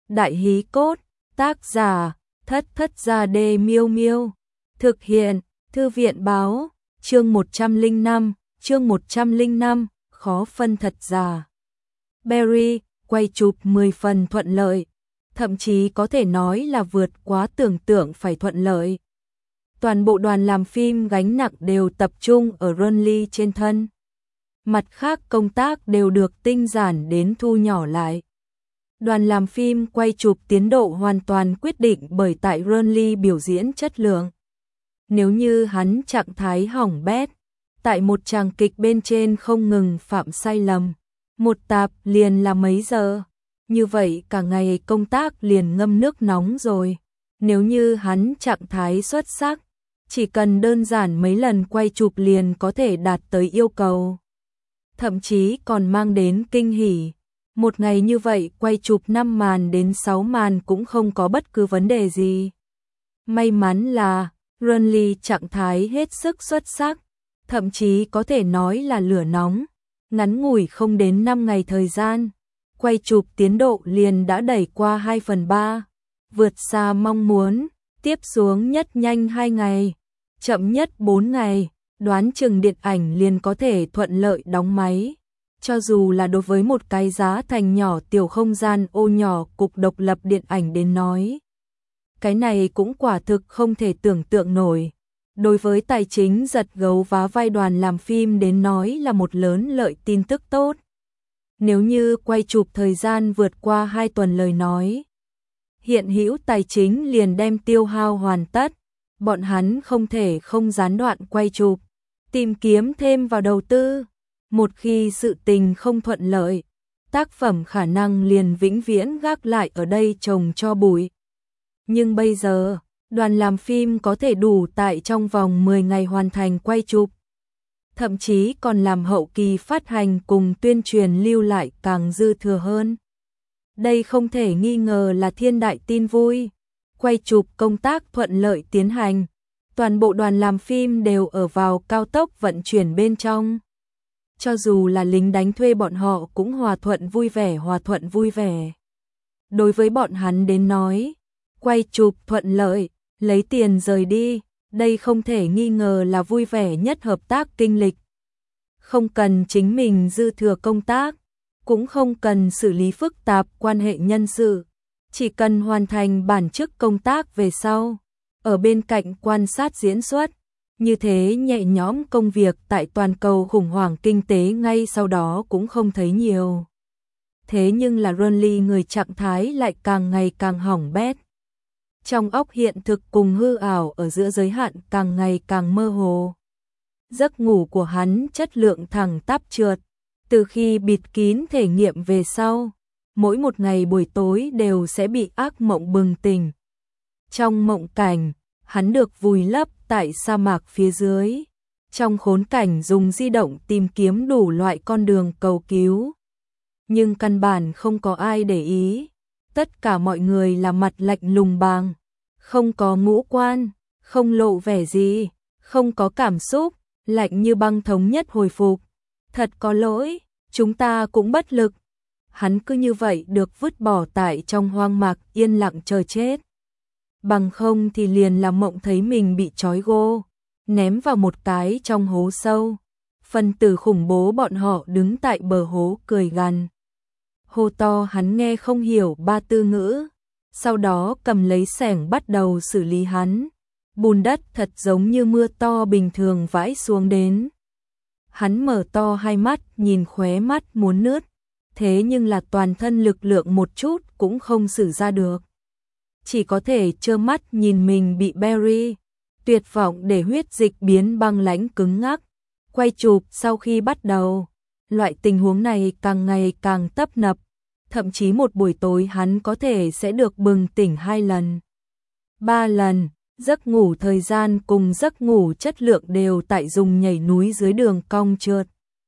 Đại hí cốt, tác giả, Thất Thất Gia Đê Miêu Miêu. Thực hiện, Thư viện báo, chương 105, khó phân thật giả. Barry, quay chụp 10 phần thuận lợi, thậm chí có thể nói là vượt quá tưởng tượng phải thuận lợi. Toàn bộ đoàn làm phim gánh nặng đều tập trung ở Ronly trên thân. Mặt khác công tác đều được tinh giản đến thu nhỏ lại. Đoàn làm phim quay chụp tiến độ hoàn toàn quyết định bởi tại Ronly biểu diễn chất lượng. Nếu như hắn trạng thái hỏng bét, tại một tràng kịch bên trên không ngừng phạm sai lầm, một tạp liền là mấy giờ, như vậy cả ngày công tác liền ngâm nước nóng rồi. Nếu như hắn trạng thái xuất sắc, chỉ cần đơn giản mấy lần quay chụp liền có thể đạt tới yêu cầu. Thậm chí còn mang đến kinh hỉ. Một ngày như vậy quay chụp 5 màn đến 6 màn cũng không có bất cứ vấn đề gì. May mắn là Ronly trạng thái hết sức xuất sắc, thậm chí có thể nói là lửa nóng. Ngắn ngủi không đến 5 ngày thời gian, quay chụp tiến độ liền đã đẩy qua 2/3, vượt xa mong muốn. Tiếp xuống nhất nhanh 2 ngày, chậm nhất 4 ngày, đoán chừng điện ảnh liền có thể thuận lợi đóng máy. Cho dù là đối với một cái giá thành nhỏ tiểu không gian ô nhỏ cục độc lập điện ảnh đến nói, cái này cũng quả thực không thể tưởng tượng nổi. Đối với tài chính giật gấu vá vai đoàn làm phim đến nói là một lớn lợi tin tức tốt. Nếu như quay chụp thời gian vượt qua 2 tuần lời nói, hiện hữu tài chính liền đem tiêu hao hoàn tất, bọn hắn không thể không gián đoạn quay chụp, tìm kiếm thêm vào đầu tư. Một khi sự tình không thuận lợi, tác phẩm khả năng liền vĩnh viễn gác lại ở đây trồng cho bụi. Nhưng bây giờ, đoàn làm phim có thể đủ tại trong vòng 10 ngày hoàn thành quay chụp. Thậm chí còn làm hậu kỳ phát hành cùng tuyên truyền lưu lại càng dư thừa hơn. Đây không thể nghi ngờ là thiên đại tin vui. Quay chụp công tác thuận lợi tiến hành. Toàn bộ đoàn làm phim đều ở vào cao tốc vận chuyển bên trong. Cho dù là lính đánh thuê bọn họ cũng hòa thuận vui vẻ. Đối với bọn hắn đến nói, quay chụp thuận lợi, lấy tiền rời đi, đây không thể nghi ngờ là vui vẻ nhất hợp tác kinh lịch. Không cần chính mình dư thừa công tác, cũng không cần xử lý phức tạp quan hệ nhân sự, chỉ cần hoàn thành bản chức công tác về sau, ở bên cạnh quan sát diễn xuất. Như thế nhẹ nhõm công việc tại toàn cầu khủng hoảng kinh tế ngay sau đó cũng không thấy nhiều. Thế nhưng là Ronly người trạng thái lại càng ngày càng hỏng bét. Trong óc hiện thực cùng hư ảo ở giữa giới hạn càng ngày càng mơ hồ. Giấc ngủ của hắn chất lượng thẳng tắp trượt. Từ khi bịt kín thể nghiệm về sau, mỗi một ngày buổi tối đều sẽ bị ác mộng bừng tỉnh. Trong mộng cảnh, hắn được vùi lấp tại sa mạc phía dưới, trong khốn cảnh dùng di động tìm kiếm đủ loại con đường cầu cứu. Nhưng căn bản không có ai để ý, tất cả mọi người là mặt lạnh lùng bàng, không có ngũ quan, không lộ vẻ gì, không có cảm xúc, lạnh như băng thống nhất hồi phục. Thật có lỗi, chúng ta cũng bất lực. Hắn cứ như vậy được vứt bỏ tại trong hoang mạc yên lặng chờ chết. Bằng không thì liền là mộng thấy mình bị trói gô, ném vào một cái trong hố sâu. Phần tử khủng bố bọn họ đứng tại bờ hố cười gằn. Hô to hắn nghe không hiểu 3 tư ngữ, sau đó cầm lấy xẻng bắt đầu xử lý hắn. Bùn đất thật giống như mưa to bình thường vãi xuống đến. Hắn mở to hai mắt nhìn khóe mắt muốn nứt, thế nhưng là toàn thân lực lượng một chút cũng không sử ra được. Chỉ có thể trơ mắt nhìn mình bị Barry, tuyệt vọng để huyết dịch biến băng lãnh cứng ngắc. Quay chụp sau khi bắt đầu, loại tình huống này càng ngày càng tấp nập, thậm chí một buổi tối hắn có thể sẽ được bừng tỉnh 2 lần, 3 lần, giấc ngủ thời gian cùng giấc ngủ chất lượng đều tại dùng nhảy núi dưới đường cong trượt.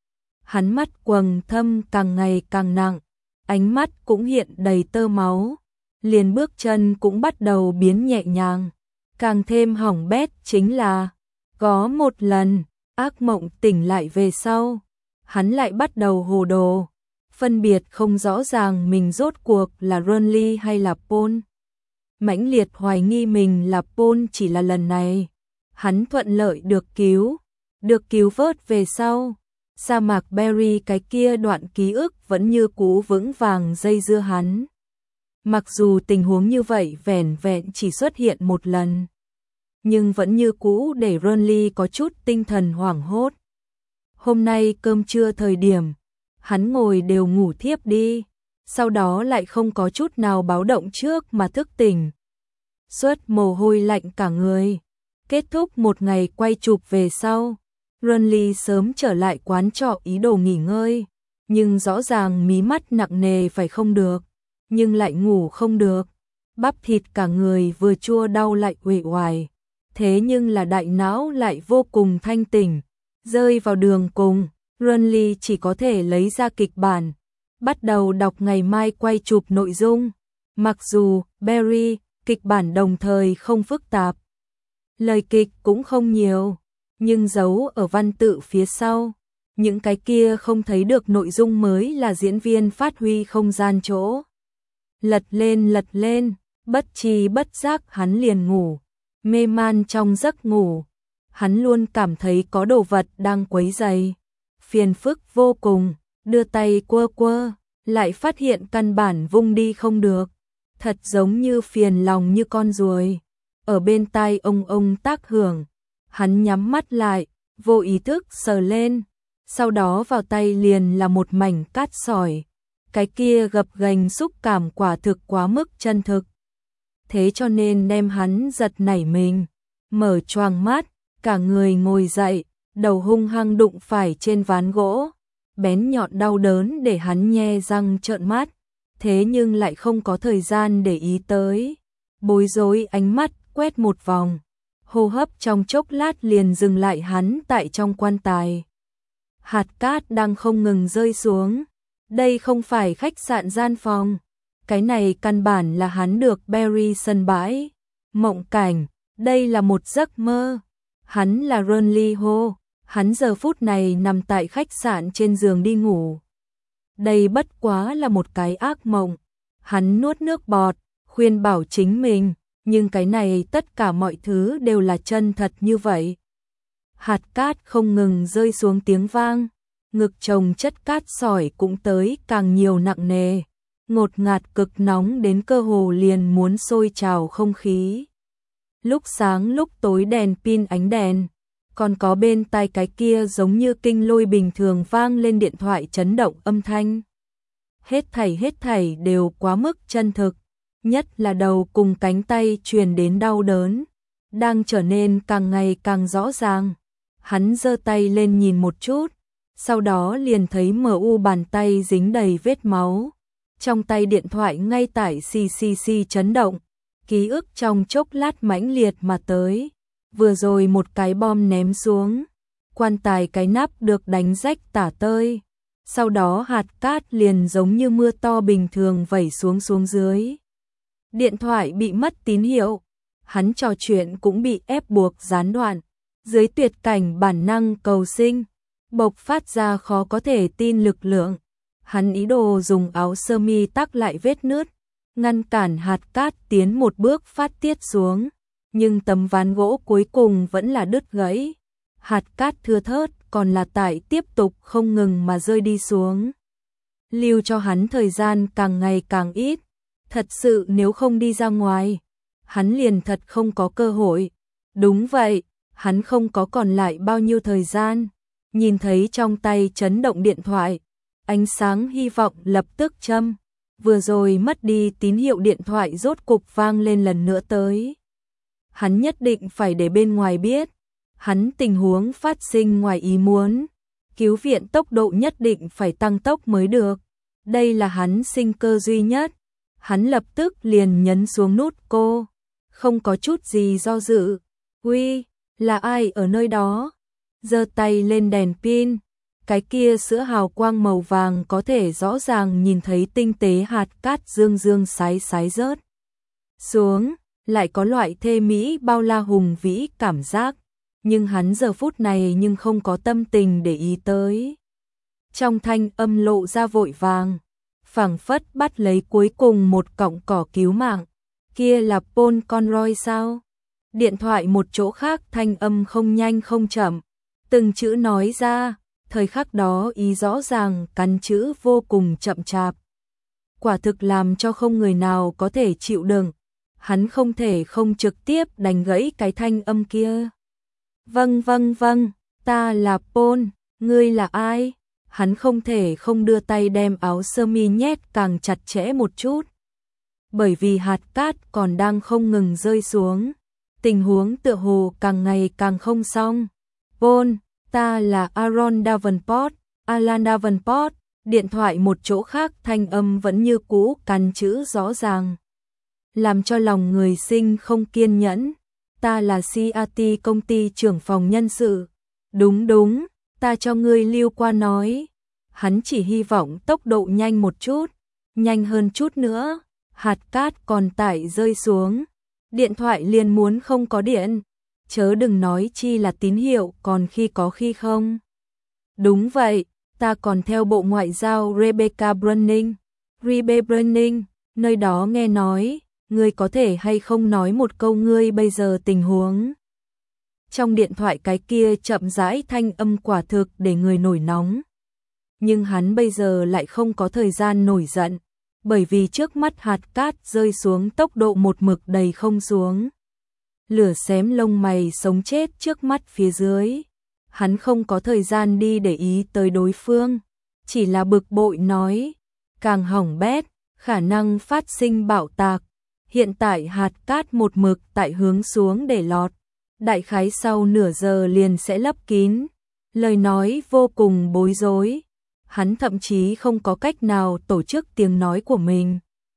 Hắn mắt quầng thâm càng ngày càng nặng, ánh mắt cũng hiện đầy tơ máu. Liền bước chân cũng bắt đầu biến nhẹ nhàng. Càng thêm hỏng bét chính là, có một lần, ác mộng tỉnh lại về sau, hắn lại bắt đầu hồ đồ. phân biệt không rõ ràng mình rốt cuộc là Renly hay là Paul. Mãnh liệt hoài nghi mình là Paul chỉ là lần này. Hắn thuận lợi được cứu vớt về sau. Sa mạc Berry cái kia đoạn ký ức vẫn như cũ vững vàng dây dưa hắn. Mặc dù tình huống như vậy vẻn vẹn chỉ xuất hiện một lần, nhưng vẫn như cũ để Renly có chút tinh thần hoảng hốt. Hôm nay cơm trưa thời điểm, hắn ngồi đều ngủ thiếp đi, sau đó lại không có chút nào báo động trước mà thức tỉnh. Suốt mồ hôi lạnh cả người. Kết thúc một ngày quay chụp về sau, Renly sớm trở lại quán trọ ý đồ nghỉ ngơi, nhưng rõ ràng mí mắt nặng nề phải không được, nhưng lại ngủ không được. Bắp thịt cả người vừa chua đau lại uể oải, thế nhưng là đại não lại vô cùng thanh tỉnh. Rơi vào đường cùng, Renly chỉ có thể lấy ra kịch bản, bắt đầu đọc ngày mai quay chụp nội dung. Mặc dù Berry kịch bản đồng thời không phức tạp, lời kịch cũng không nhiều, nhưng giấu ở văn tự phía sau, những cái kia không thấy được nội dung mới là diễn viên phát huy không gian chỗ. Lật lên, bất tri bất giác hắn liền ngủ, mê man trong giấc ngủ. Hắn luôn cảm thấy có đồ vật đang quấy rầy, phiền phức vô cùng, đưa tay quơ, lại phát hiện căn bản vung đi không được, thật giống như phiền lòng như con ruồi. Ở bên tai ông tác hưởng, hắn nhắm mắt lại, vô ý thức sờ lên, sau đó vào tay liền là một mảnh cát sỏi, cái kia gập ghềnh xúc cảm quả thực quá mức chân thực. Thế cho nên đem hắn giật nảy mình, mở choàng mắt, cả người ngồi dậy, đầu hung hăng đụng phải trên ván gỗ, bén nhọn đau đớn để hắn nhe răng trợn mắt, thế nhưng lại không có thời gian để ý tới. Bối rối ánh mắt quét một vòng, hô hấp trong chốc lát liền dừng lại hắn tại trong quan tài. Hạt cát đang không ngừng rơi xuống, đây không phải khách sạn gian phòng, cái này căn bản là hắn được Berry sân bãi. Mộng cảnh, đây là một giấc mơ. Hắn là Renly Ho, hắn giờ phút này nằm tại khách sạn trên giường đi ngủ. Đây bất quá là một cái ác mộng. Hắn nuốt nước bọt, khuyên bảo chính mình, nhưng cái này tất cả mọi thứ đều là chân thật như vậy. Hạt cát không ngừng rơi xuống tiếng vang, ngực chồng chất cát sỏi cũng tới càng nhiều nặng nề, ngột ngạt cực nóng đến cơ hồ liền muốn sôi trào không khí. Lúc sáng lúc tối đèn pin ánh đèn, còn có bên tai cái kia giống như kinh lôi bình thường vang lên điện thoại chấn động âm thanh. Hết thảy đều quá mức chân thực, nhất là đầu cùng cánh tay truyền đến đau đớn, đang trở nên càng ngày càng rõ ràng. Hắn giơ tay lên nhìn một chút, sau đó liền thấy MU bàn tay dính đầy vết máu. Trong tay điện thoại ngay tại xì chấn động, ký ức trong chốc lát mãnh liệt mà tới. Vừa rồi một cái bom ném xuống, quan tài cái nắp được đánh rách tả tơi. Sau đó hạt cát liền giống như mưa to bình thường vẩy xuống dưới. Điện thoại bị mất tín hiệu, hắn trò chuyện cũng bị ép buộc gián đoạn. Dưới tuyệt cảnh bản năng cầu sinh, bộc phát ra khó có thể tin lực lượng. Hắn ý đồ dùng áo sơ mi tắc lại vết nứt, ngăn cản hạt cát tiến một bước phát tiết xuống, nhưng tấm ván gỗ cuối cùng vẫn là đứt gãy. Hạt cát thưa thớt còn là tại tiếp tục không ngừng mà rơi đi xuống, lưu cho hắn thời gian càng ngày càng ít. Thật sự nếu không đi ra ngoài, hắn liền thật không có cơ hội. Đúng vậy, hắn không có còn lại bao nhiêu thời gian. Nhìn thấy trong tay chấn động điện thoại, ánh sáng hy vọng lập tức châm. Vừa rồi mất đi tín hiệu điện thoại rốt cục vang lên lần nữa tới. Hắn nhất định phải để bên ngoài biết, hắn tình huống phát sinh ngoài ý muốn, cứu viện tốc độ nhất định phải tăng tốc mới được. Đây là hắn sinh cơ duy nhất. Hắn lập tức liền nhấn xuống nút cô, không có chút gì do dự. Uy, là ai ở nơi đó? Giơ tay lên đèn pin, cái kia sữa hào quang màu vàng có thể rõ ràng nhìn thấy tinh tế hạt cát dương sái rớt xuống, lại có loại thê mỹ bao la hùng vĩ cảm giác, nhưng hắn giờ phút này nhưng không có tâm tình để ý tới. trong thanh âm lộ ra vội vàng, phảng phất bắt lấy cuối cùng một cọng cỏ cứu mạng. Kia là Paul Conroy sao? Điện thoại một chỗ khác thanh âm không nhanh không chậm, từng chữ nói ra, thời khắc đó ý rõ ràng, cắn chữ vô cùng chậm chạp. Quả thực làm cho không người nào có thể chịu đựng. Hắn không thể không trực tiếp đánh gãy cái thanh âm kia. Vâng, ta là Paul, ngươi là ai? Hắn không thể không đưa tay đem áo sơ mi nhét càng chặt chẽ một chút. Bởi vì hạt cát còn đang không ngừng rơi xuống. Tình huống tựa hồ càng ngày càng không xong. Paul, ta là Aaron Davenport, Alan Davenport. Điện thoại một chỗ khác thanh âm vẫn như cũ, cắn chữ rõ ràng, làm cho lòng người sinh không kiên nhẫn. Ta là CAT, công ty trưởng phòng nhân sự. Đúng, ta cho ngươi lưu qua nói. Hắn chỉ hy vọng tốc độ nhanh một chút, nhanh hơn chút nữa. Hạt cát còn tải rơi xuống, điện thoại liền muốn không có điện, chớ đừng nói chi là tín hiệu, còn khi có khi không. Đúng vậy, ta còn theo Bộ Ngoại giao Rebecca Browning, nơi đó nghe nói, ngươi có thể hay không nói một câu ngươi bây giờ tình huống. Trong điện thoại cái kia chậm rãi thanh âm quả thực để người nổi nóng. Nhưng hắn bây giờ lại không có thời gian nổi giận, bởi vì trước mắt hạt cát rơi xuống tốc độ một mực đầy không xuống. Lửa xém lông mày sống chết trước mắt phía dưới. Hắn không có thời gian đi để ý tới đối phương, chỉ là bực bội nói, càng hỏng bét, khả năng phát sinh bạo tạc. Hiện tại hạt cát một mực tại hướng xuống để lọt, đại khái sau nửa giờ liền sẽ lấp kín. Lời nói vô cùng bối rối, hắn thậm chí không có cách nào tổ chức tiếng nói của mình.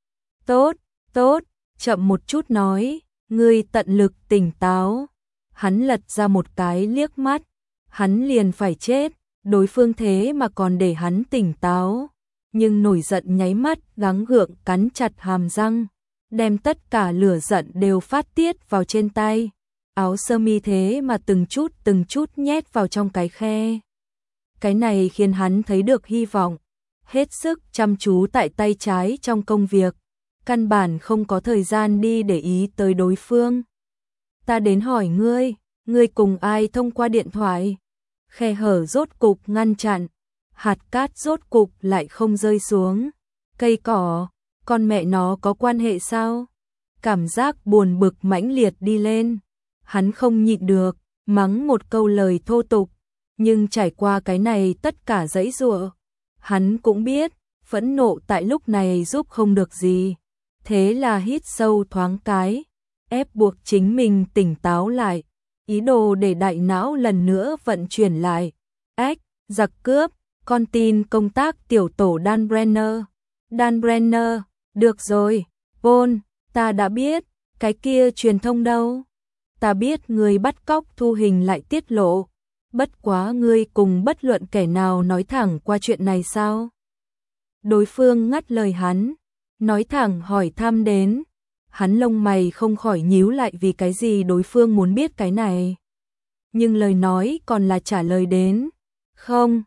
Tốt, chậm một chút nói, ngươi tận lực tỉnh táo. Hắn lật ra một cái liếc mắt, hắn liền phải chết, đối phương thế mà còn để hắn tỉnh táo. Nhưng nổi giận nháy mắt gắng gượng cắn chặt hàm răng, đem tất cả lửa giận đều phát tiết vào trên tay. Áo sơ mi thế mà từng chút nhét vào trong cái khe. Cái này khiến hắn thấy được hy vọng, hết sức chăm chú tại tay trái trong công việc, căn bản không có thời gian đi để ý tới đối phương. Ta đến hỏi ngươi cùng ai thông qua điện thoại? Khe hở rốt cục ngăn chặn, hạt cát rốt cục lại không rơi xuống. Cây cỏ, con mẹ nó có quan hệ sao? Cảm giác buồn bực mãnh liệt đi lên. Hắn không nhịn được, mắng một câu lời thô tục, nhưng trải qua cái này tất cả giãy giụa, hắn cũng biết, phẫn nộ tại lúc này giúp không được gì. Thế là hít sâu thoáng cái, ép buộc chính mình tỉnh táo lại, ý đồ để đại não lần nữa vận chuyển lại. Giặc cướp, con tin công tác tiểu tổ Dan Brenner, được rồi, Paul, ta đã biết, cái kia truyền thông đâu? Ta biết người bắt cóc thu hình lại tiết lộ, bất quá ngươi cùng bất luận kẻ nào nói thẳng qua chuyện này sao? Đối phương ngắt lời hắn, nói thẳng hỏi thăm đến. Hắn lông mày không khỏi nhíu lại, vì cái gì đối phương muốn biết cái này. Nhưng lời nói còn là trả lời đến. Không,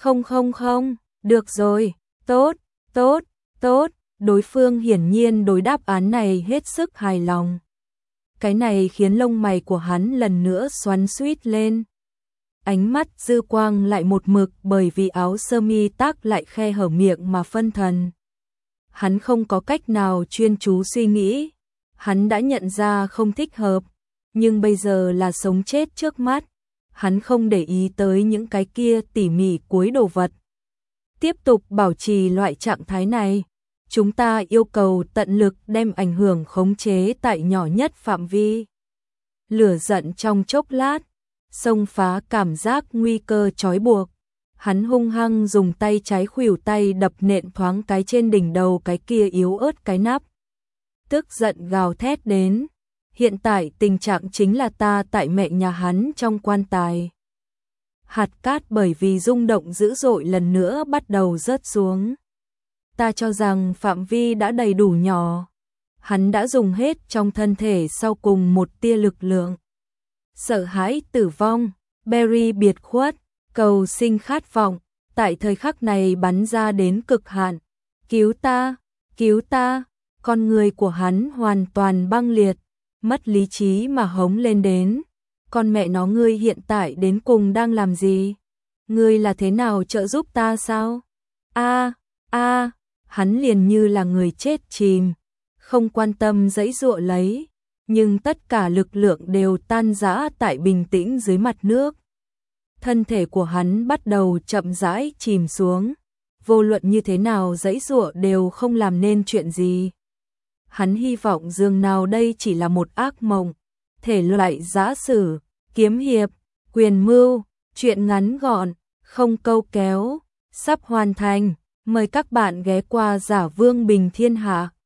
được rồi, tốt. Đối phương hiển nhiên đối đáp án này hết sức hài lòng. Cái này khiến lông mày của hắn lần nữa xoắn xuýt lên. Ánh mắt dư quang lại một mực bởi vì áo sơ mi tác lại khe hở miệng mà phân thần. Hắn không có cách nào chuyên chú suy nghĩ. Hắn đã nhận ra không thích hợp, nhưng bây giờ là sống chết trước mắt. Hắn không để ý tới những cái kia tỉ mỉ cuối đồ vật. Tiếp tục bảo trì loại trạng thái này, chúng ta yêu cầu tận lực đem ảnh hưởng khống chế tại nhỏ nhất phạm vi. Lửa giận trong chốc lát, xông phá cảm giác nguy cơ trói buộc. Hắn hung hăng dùng tay trái khuỷu tay đập nện thoáng cái trên đỉnh đầu cái kia yếu ớt cái nắp. Tức giận gào thét đến. Hiện tại tình trạng chính là ta tại mẹ nhà hắn trong quan tài. Hạt cát bởi vì rung động dữ dội lần nữa bắt đầu rớt xuống. Ta cho rằng phạm vi đã đầy đủ nhỏ. Hắn đã dùng hết trong thân thể sau cùng một tia lực lượng. Sợ hãi tử vong, Barry biệt khuất, cầu sinh khát vọng, tại thời khắc này bắn ra đến cực hạn. Cứu ta, con người của hắn hoàn toàn băng liệt, mất lý trí mà hống lên đến. Con mẹ nó, ngươi hiện tại đến cùng đang làm gì? Ngươi là thế nào, trợ giúp ta sao? Hắn liền như là người chết chìm, không quan tâm giãy giụa lấy, nhưng tất cả lực lượng đều tan rã tại bình tĩnh dưới mặt nước. Thân thể của hắn bắt đầu chậm rãi chìm xuống, vô luận như thế nào giãy giụa đều không làm nên chuyện gì. Hắn hy vọng dường nào đây chỉ là một ác mộng, thể loại giã sử, kiếm hiệp, quyền mưu, chuyện ngắn gọn, không câu kéo, sắp hoàn thành. Mời các bạn ghé qua Giả Vương Bình Thiên Hạ.